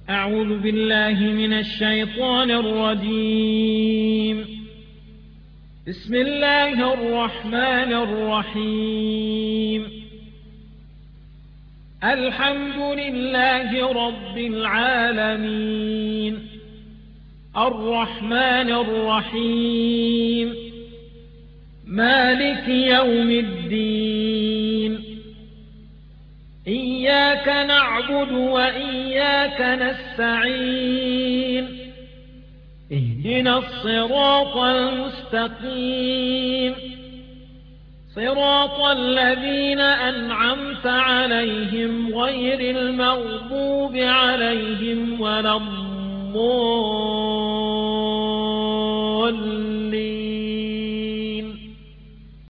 أعوذ بالله من الشيطان الرجيم. بسم الله الرحمن الرحيم. الحمد لله رب العالمين، الرحمن الرحيم، مالك يوم الدين. إياك نعبد وإياك نستعين. اهدنا الصراط المستقيم، صراط الذين أنعمت عليهم غير المغضوب عليهم ولا الضالين.